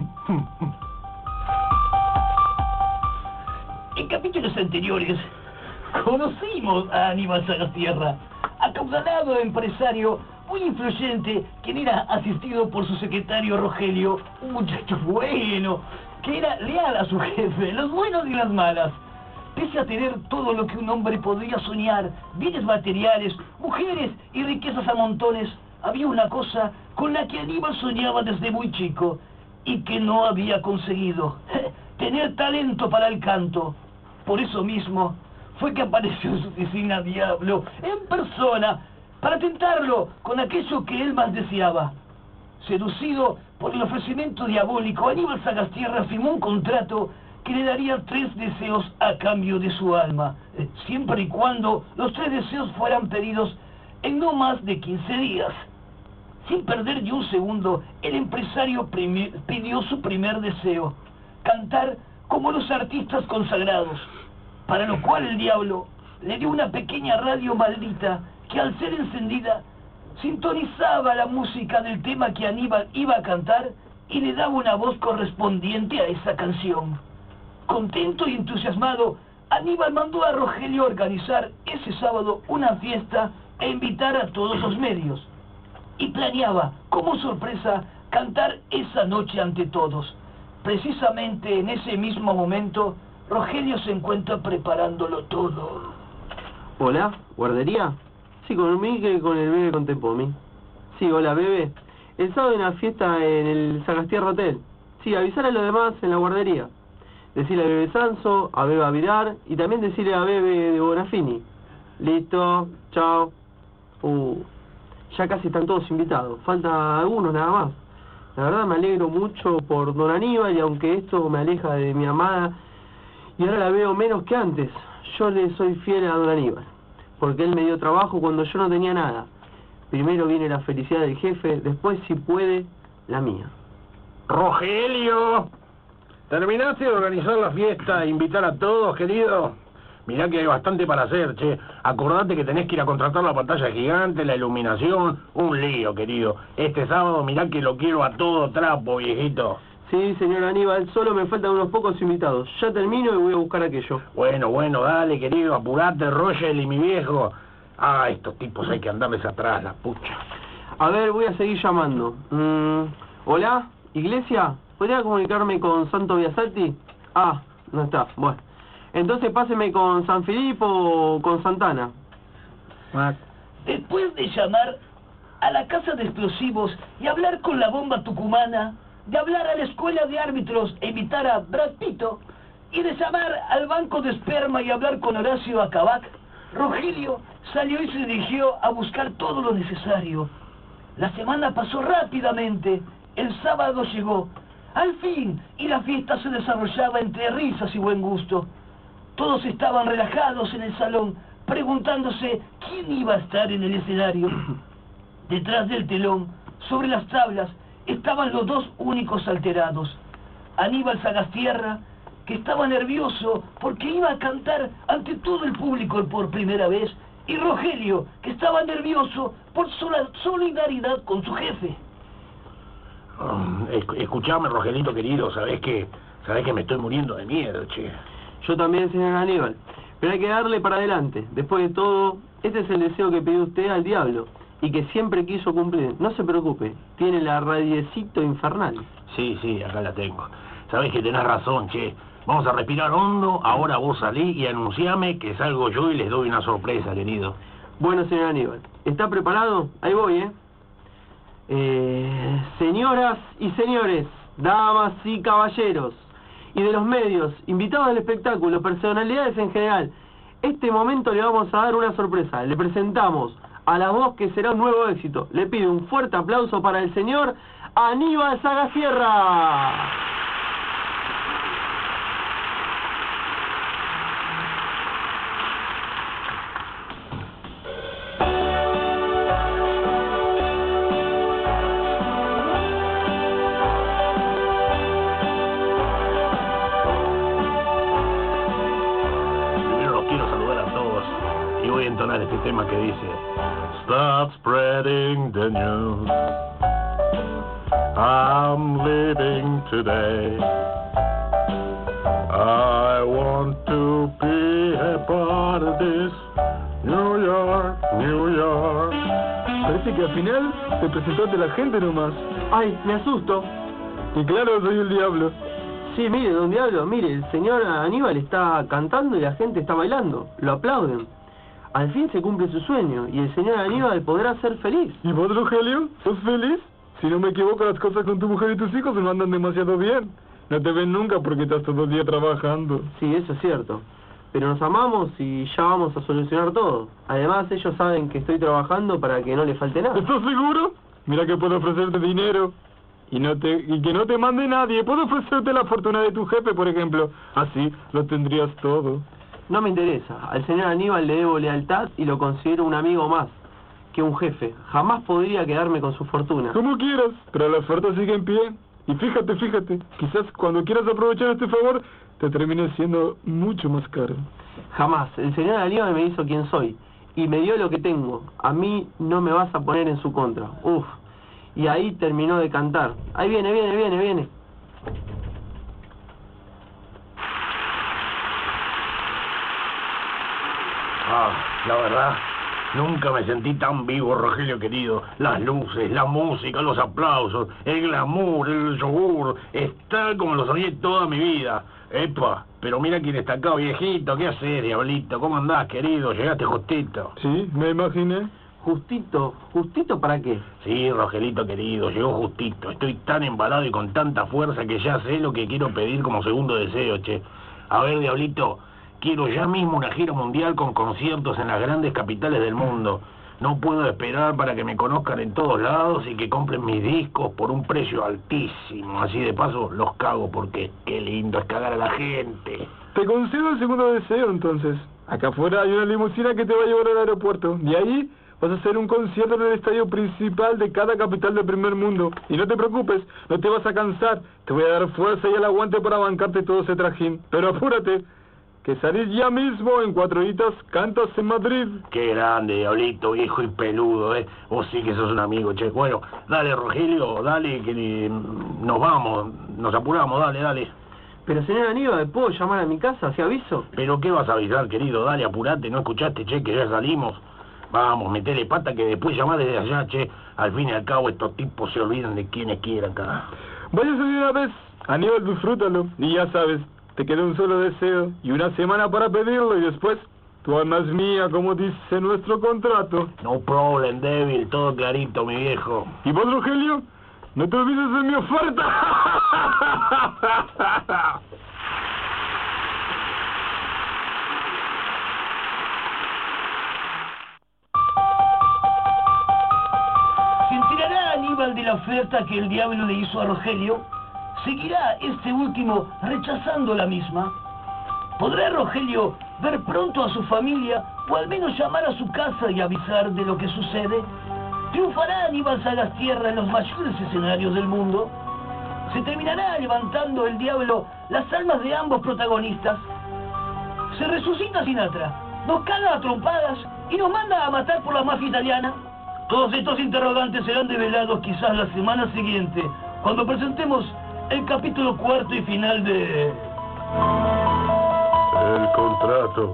En capítulos anteriores conocimos a Aníbal Sagastierra, acaudalado empresario muy influyente, quien era asistido por su secretario Rogelio, un muchacho bueno, que era leal a su jefe, los buenos y las malas. Pese a tener todo lo que un hombre podría soñar, bienes materiales, mujeres y riquezas a montones, había una cosa con la que Aníbal soñaba desde muy chico y que no había conseguido: tener talento para el canto. Por eso mismo fue que apareció en su oficina Diablo en persona para tentarlo con aquello que él más deseaba. Seducido por el ofrecimiento diabólico, Aníbal Sagastierra firmó un contrato que le daría 3 deseos a cambio de su alma, siempre y cuando los 3 deseos fueran pedidos en no más de 15 días. Sin perder ni un segundo, el empresario pidió su primer deseo: cantar como los artistas consagrados, para lo cual el diablo le dio una pequeña radio maldita que, al ser encendida, sintonizaba la música del tema que Aníbal iba a cantar y le daba una voz correspondiente a esa canción. Contento y entusiasmado, Aníbal mandó a Rogelio organizar ese sábado una fiesta e invitar a todos los medios. Y planeaba, como sorpresa, cantar esa noche ante todos. Precisamente en ese mismo momento, Rogelio se encuentra preparándolo todo. Hola, ¿guardería? Sí, conmigo que con el bebé Contempomi. Sí, hola, bebé. El sábado hay una fiesta en el Sagastierra Hotel. Sí, avisar a los demás en la guardería. Decirle a Bebe Sanso, a Beba Vidar y también decirle a Bebe de Bonafini. Listo, chao. Ya casi están todos invitados. Falta algunos nada más. La verdad me alegro mucho por don Aníbal, y aunque esto me aleja de mi amada y ahora la veo menos que antes, yo le soy fiel a don Aníbal, porque él me dio trabajo cuando yo no tenía nada. Primero viene la felicidad del jefe, después, si puede, la mía. Rogelio, ¿terminaste de organizar la fiesta e invitar a todos, querido? Mirá que hay bastante para hacer, che. Acordate que tenés que ir a contratar la pantalla gigante, la iluminación, un lío, querido. Este sábado mirá que lo quiero a todo trapo, viejito. Sí, señor Aníbal, solo me faltan unos pocos invitados. Ya termino y voy a buscar aquello. Bueno, dale, querido, apurate, Roger y mi viejo. Ah, estos tipos hay que andarles atrás, la pucha. A ver, voy a seguir llamando. ¿Hola? ¿Iglesia? ¿Podría comunicarme con Santo Biasati? Ah, no está, bueno. Entonces páseme con San Filipo o con Santana. Después de llamar a la casa de explosivos y hablar con la bomba tucumana, de hablar a la escuela de árbitros e invitar a Brad Pito, y de llamar al banco de esperma y hablar con Horacio Acabac, Rogelio salió y se dirigió a buscar todo lo necesario. La semana pasó rápidamente, el sábado llegó, al fin, y la fiesta se desarrollaba entre risas y buen gusto. Todos estaban relajados en el salón, preguntándose quién iba a estar en el escenario. Detrás del telón, sobre las tablas, estaban los 2 únicos alterados: Aníbal Sagastierra, que estaba nervioso porque iba a cantar ante todo el público por primera vez, y Rogelio, que estaba nervioso por su solidaridad con su jefe. Escuchame, Rogelito querido, sabés que me estoy muriendo de miedo, che. Yo también, señor Aníbal, pero hay que darle para adelante. Después de todo, este es el deseo que pidió usted al diablo y que siempre quiso cumplir. No se preocupe, tiene la radiecito infernal. Sí, acá la tengo. Sabés que tenés razón, che. Vamos a respirar hondo, ahora vos salí y anunciame que salgo yo y les doy una sorpresa, querido. Bueno, señor Aníbal, ¿está preparado? Ahí voy, señoras y señores, damas y caballeros, y de los medios, invitados al espectáculo, personalidades en general, este momento le vamos a dar una sorpresa. Le presentamos a la voz que será un nuevo éxito. Le pido un fuerte aplauso para el señor Aníbal Sagastierra. Este tema que dice: Start spreading the news, I'm living today. I want to be a part of this. New York, New York. Parece que al final te presentó ante la gente nomás. Ay, me asusto. Y claro, soy el diablo. Sí, mire, don Diablo, mire, el señor Aníbal está cantando y la gente está bailando. Lo aplauden. Al fin se cumple su sueño y el señor Aníbal podrá ser feliz. ¿Y vos, Rogelio? ¿Sos feliz? Si no me equivoco, las cosas con tu mujer y tus hijos no andan demasiado bien. No te ven nunca porque estás todo el día trabajando. Sí, eso es cierto. Pero nos amamos y ya vamos a solucionar todo. Además, ellos saben que estoy trabajando para que no les falte nada. ¿Estás seguro? Mira que puedo ofrecerte dinero. Y que no te mande nadie. Puedo ofrecerte la fortuna de tu jefe, por ejemplo. Así lo tendrías todo. No me interesa. Al señor Aníbal le debo lealtad y lo considero un amigo más que un jefe. Jamás podría quedarme con su fortuna. Como quieras, pero la oferta sigue en pie. Y fíjate, quizás cuando quieras aprovechar este favor, te termine siendo mucho más caro. Jamás. El señor Aníbal me hizo quien soy y me dio lo que tengo. A mí no me vas a poner en su contra. Uf. Y ahí terminó de cantar. Ahí viene. La verdad, nunca me sentí tan vivo, Rogelio querido. Las luces, la música, los aplausos, el glamour, el yogur, es tal como lo soñé toda mi vida. Epa, pero mira quién está acá, viejito. ¿Qué haces, diablito? ¿Cómo andás, querido? Llegaste justito. Sí, me imaginé. ¿Justito? ¿Justito para qué? Sí, Rogelito querido, llegó justito. Estoy tan embalado y con tanta fuerza que ya sé lo que quiero pedir como segundo deseo, che. A ver, diablito, quiero ya mismo una gira mundial con conciertos en las grandes capitales del mundo. No puedo esperar para que me conozcan en todos lados y que compren mis discos por un precio altísimo. Así de paso los cago porque qué lindo es cagar a la gente. Te concedo el segundo deseo, entonces. Acá afuera hay una limusina que te va a llevar al aeropuerto. De ahí vas a hacer un concierto en el estadio principal de cada capital del primer mundo. Y no te preocupes, no te vas a cansar. Te voy a dar fuerza y el aguante para bancarte todo ese trajín. Pero apúrate, que salís ya mismo. En 4 horitas cantas en Madrid. Qué grande, diablito, viejo y peludo, Vos sí que sos un amigo, che. Bueno, dale, Rogelio, dale, que nos vamos, nos apuramos, dale. Pero señor Aníbal, ¿puedo llamar a mi casa? ¿Se aviso? ¿Pero qué vas a avisar, querido? Dale, apurate, ¿no escuchaste, che, que ya salimos? Vamos, metele pata que después llamás desde allá, che. Al fin y al cabo estos tipos se olvidan de quienes quieran, cara. Vaya a salir una vez, Aníbal, disfrútalo. Y ya sabes, te queda un solo deseo y una semana para pedirlo y después tu alma es mía, como dice nuestro contrato. No problem, débil, todo clarito, mi viejo. ¿Y vos, Rogelio? No te olvides de mi oferta. ¿Se enterará Aníbal de la oferta que el diablo le hizo a Rogelio? ¿Seguirá este último rechazando la misma? ¿Podrá Rogelio ver pronto a su familia o al menos llamar a su casa y avisar de lo que sucede? ¿Triunfará Aníbal Sagastierra en los mayores escenarios del mundo? ¿Se terminará levantando el diablo las almas de ambos protagonistas? ¿Se resucita Sinatra? ¿Nos caga a trompadas y nos manda a matar por la mafia italiana? Todos estos interrogantes serán develados quizás la semana siguiente, cuando presentemos el capítulo 4 y final de... El contrato.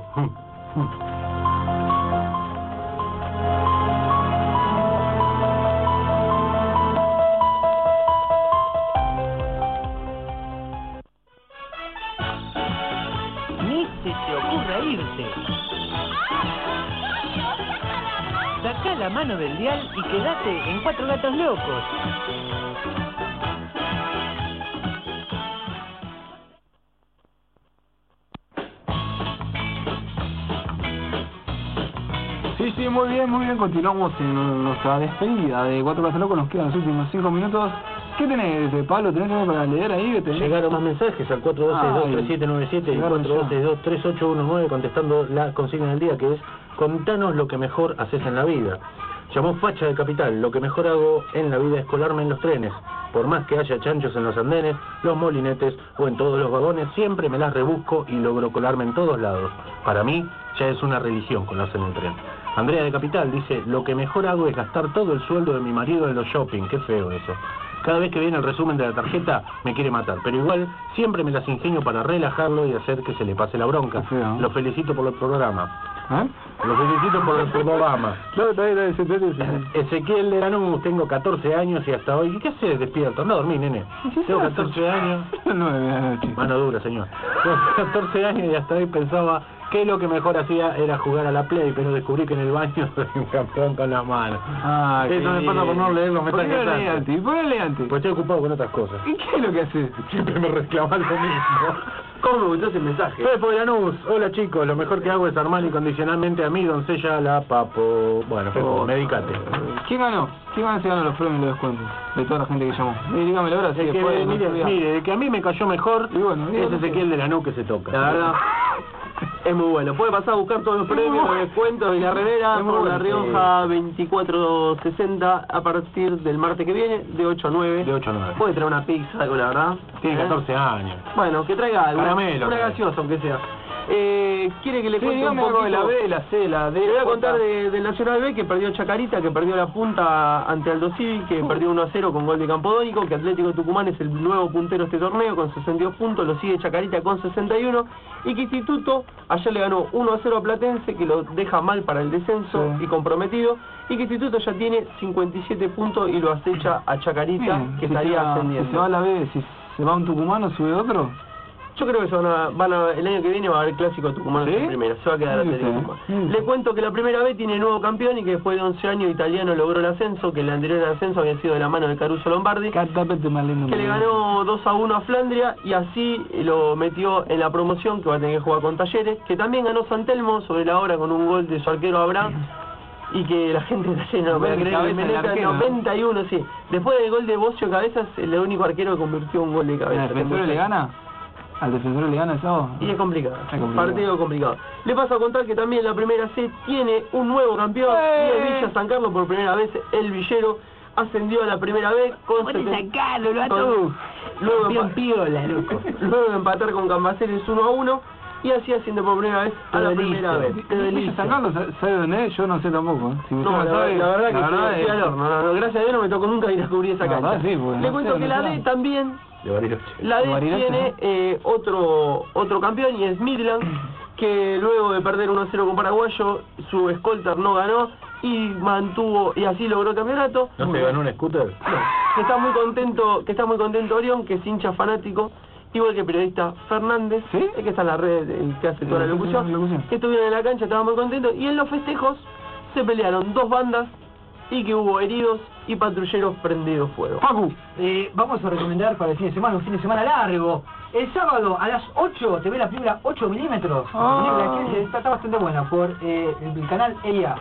Ni se te ocurra irte. Sacá la mano del dial y quedate en 4 gatos locos. Sí, muy bien, continuamos en nuestra despedida de 4 Gatos Locos, nos quedan los últimos 5 minutos. ¿Qué tenés, Pablo? ¿Tenés algo para leer ahí? Llegaron más mensajes al 412-23797 y 412-23819 contestando la consigna del día, que es: contanos lo que mejor haces en la vida. Llamó Facha de Capital: lo que mejor hago en la vida es colarme en los trenes. Por más que haya chanchos en los andenes, los molinetes o en todos los vagones, siempre me las rebusco y logro colarme en todos lados. Para mí, ya es una religión colarse en el tren. Andrea de Capital dice: lo que mejor hago es gastar todo el sueldo de mi marido en los shopping. Qué feo eso. Cada vez que viene el resumen de la tarjeta me quiere matar, pero igual siempre me las ingenio para relajarlo y hacer que se le pase la bronca. Lo felicito por el programa. Lo felicito por el programa. Ezequiel de Lanús, tengo 14 años y hasta hoy... ¿Qué haces despierto? Anda a dormir, nene. Tengo 14 años. 9 de la noche. Mano dura, señor. Tengo 14 años y hasta hoy pensaba que lo que mejor hacía era jugar a la Play, pero descubrí que en el baño soy un campeón con las manos. Eso me pasa por no leer los mensajes. ¿Por qué no leí antes? ¿Por qué no leí antes? Pues estoy ocupado con otras cosas. ¿Y qué es lo que haces? Siempre me reclaman lo mismo. ¿Cómo me gustó ese mensaje? Pepo de Lanús, hola chicos, lo mejor que hago es armar incondicionalmente a mi doncella la papo. Bueno, Pepo, medicate. ¿Quién ganó? ¿Quién se ganó los premios y los descuentos? De toda la gente que llamó. Dígamelo ahora, sí, que después. Mire, de que a mí me cayó mejor, y bueno, es Ezequiel de Lanús que se toca. La verdad, es muy bueno. Puede pasar a buscar todos los premios, los descuentos y la remera por La Rioja 2460 a partir del martes que viene, de 8 a 9. De 8 a 9. Puede traer una pizza, algo, la verdad. Tiene 14 años. Bueno, que traiga algo. Caramelo, una gaseosa, aunque sea. ¿Quiere que le cuente un poco de la B, la C, la D? Le voy a contar del Nacional B, que perdió Chacarita, que perdió la punta ante Aldo Civi, que perdió 1-0 con gol de Campodónico, que Atlético Tucumán es el nuevo puntero de este torneo con 62 puntos, lo sigue Chacarita con 61, y que Instituto ayer le ganó 1-0 a Platense, que lo deja mal para el descenso y comprometido, y que Instituto ya tiene 57 puntos y lo acecha a Chacarita, que estaría ascendiendo. Si se va a la B, si se va un tucumano, ¿sube otro? Yo creo que el año que viene va a haber clásico tucumano en primera, se va a quedar Atlético Tucumán. Le cuento que la primera vez tiene nuevo campeón y que después de 11 años Italiano logró el ascenso, que el anterior ascenso había sido de la mano de Caruso Lombardi, que le ganó 2-1 a Flandria y así lo metió en la promoción, que va a tener que jugar con Talleres, que también ganó San Telmo sobre la hora con un gol de su arquero Abraham, y que la gente de Talleres no puede creer, Meneta 91, sí. Después del gol de Bocio Cabezas, el único arquero que convirtió un gol de cabeza. ¿El defensor le gana? ¿Al defensor le gana el sábado? Y es complicado, partido complicado. Le paso a contar que también la primera C tiene un nuevo campeón, y es Villa San Carlos por primera vez. El Villero ascendió a la primera vez con luego de empatar con Cambaceres 1-1 y así haciendo por primera vez a la primera vez. ¿Villa San Carlos sabe dónde es? Yo no sé tampoco. Si no, la verdad que estoy al horno. No, gracias a Dios no me tocó nunca ir a descubrir esa cancha. Le cuento que la D también... La D tiene otro campeón y es Midland, que luego de perder 1-0 con Paraguayo, su escolta no ganó y así logró el campeonato. ¿No se ganó un scooter? No, que está muy contento Orión, que es hincha fanático, igual que el periodista Fernández, el que está en la red, el que hace toda la locución, que estuvieron en la cancha, estaban muy contentos, y en los festejos se pelearon dos bandas y que hubo heridos y patrulleros prendidos fuego. Pacu, vamos a recomendar para el fin de semana, un fin de semana largo. El sábado a las 8 te ve la película 8 milímetros. Que está bastante buena por el canal EIA.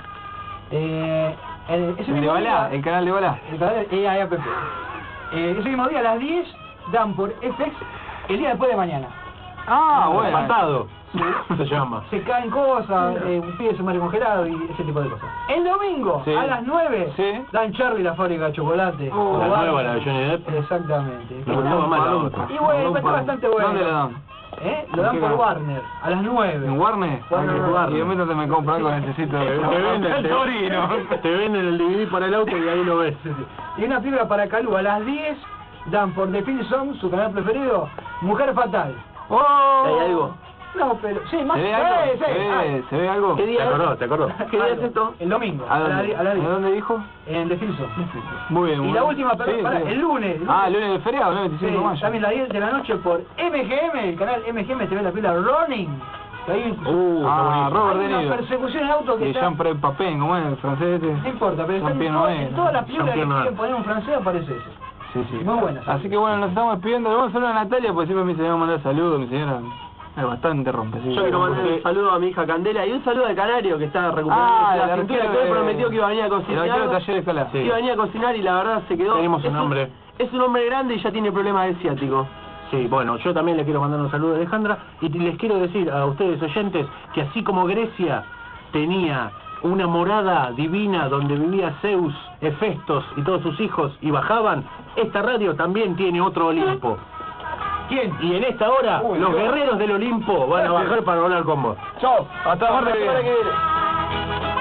El canal de Balá. El canal de EIA. Ese mismo día a las 10 dan por FX el día después de mañana. Bueno. Pasado. Se llama. Se caen cosas, un pibe se muere congelado y ese tipo de cosas. El domingo, a las 9, dan Charlie la fábrica de chocolate. La nueva, la de Johnny Depp. Exactamente. Me gustaba más la otra. Y bueno, está bastante bueno. ¿Dónde la dan? Lo dan por Warner, a las 9. ¿En Warner? Y de momento me compro algo, necesito te venden el DVD para el auto y ahí lo ves. Y una película para Calú, a las 10 dan por The Film Song, su canal preferido, Mujer Fatal. ¿Hay algo? No, pero... Sí, más... ¿Se ve algo? ¿Qué día ¿Te acordó? ¿Qué día es esto? El domingo. ¿A dónde dijo? En The Film Song. Muy bien. Y la última, el lunes. El lunes del feriado, ¿no? 25 de mayo. También a las 10 de la noche por MGM, el canal MGM te ve la película Running. Robert De Niro. Una persecución en auto que está... Jean-Pierre Papin, ¿cómo es el francés? No importa, pero en todas las películas que quieren poner un francés aparece ese. Sí. Muy buena. Así que bueno, nos estamos despidiendo. Vamos a saludar a Natalia, porque siempre me dice que me va a mandar saludos, mi señora. Es bastante rompe. Yo quiero mandar un saludo a mi hija Candela y un saludo al Canario que está recuperando la cintura, que hoy prometió que iba a venir a cocinar. Iba a venir a cocinar y la verdad se quedó. Tenemos un hombre. Es un hombre grande y ya tiene problemas del ciático. Sí, bueno, yo también le quiero mandar un saludo a Alejandra y les quiero decir a ustedes oyentes que así como Grecia tenía una morada divina donde vivía Zeus, Hefestos y todos sus hijos y bajaban, esta radio también tiene otro Olimpo. ¿Quién? Y en esta hora, los guerreros del Olimpo van a bajar para volar con vos. Chao, hasta la semana que viene.